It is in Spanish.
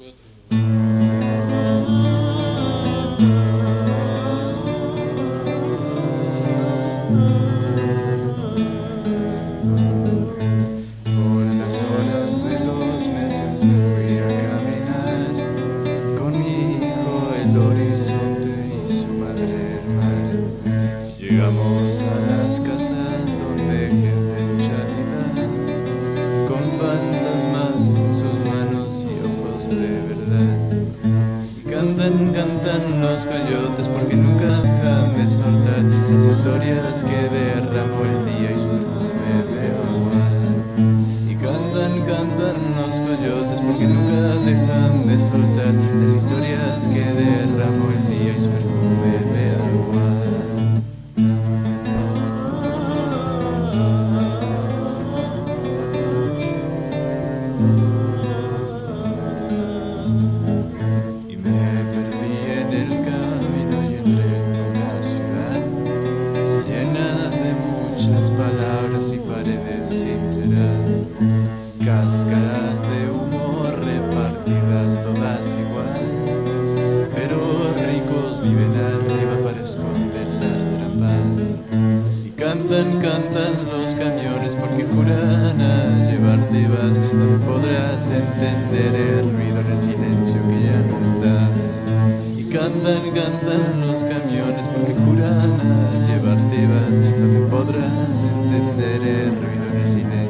Por las horas de los meses me fui a caminar con mi hijo, el horizonte y su madre el mar. Llegamos a las casas donde gente lucha y da, con fantasmas en sus manos y ojos de verdad. Y cantan, cantan los coyotes porque nunca dejan de soltar las historias que derramó el día y su perfume de agua. Y cantan, cantan los coyotes porque nunca dejan de soltar las historias que derramó el día y su perfume de agua. Y me perdí en el camino y entré en una ciudad llena de muchas palabras y paredes sinceras, cáscaras de humo repartidas todas igual, pero ricos viven arriba para esconder las trampas. Y cantan, cantan los camiones porque juran a llevarte vas donde podrás entender el ruido en el silencio que ya no está. Y cantan, cantan los camiones porque juran a llevarte vas donde podrás entender el ruido en el silencio.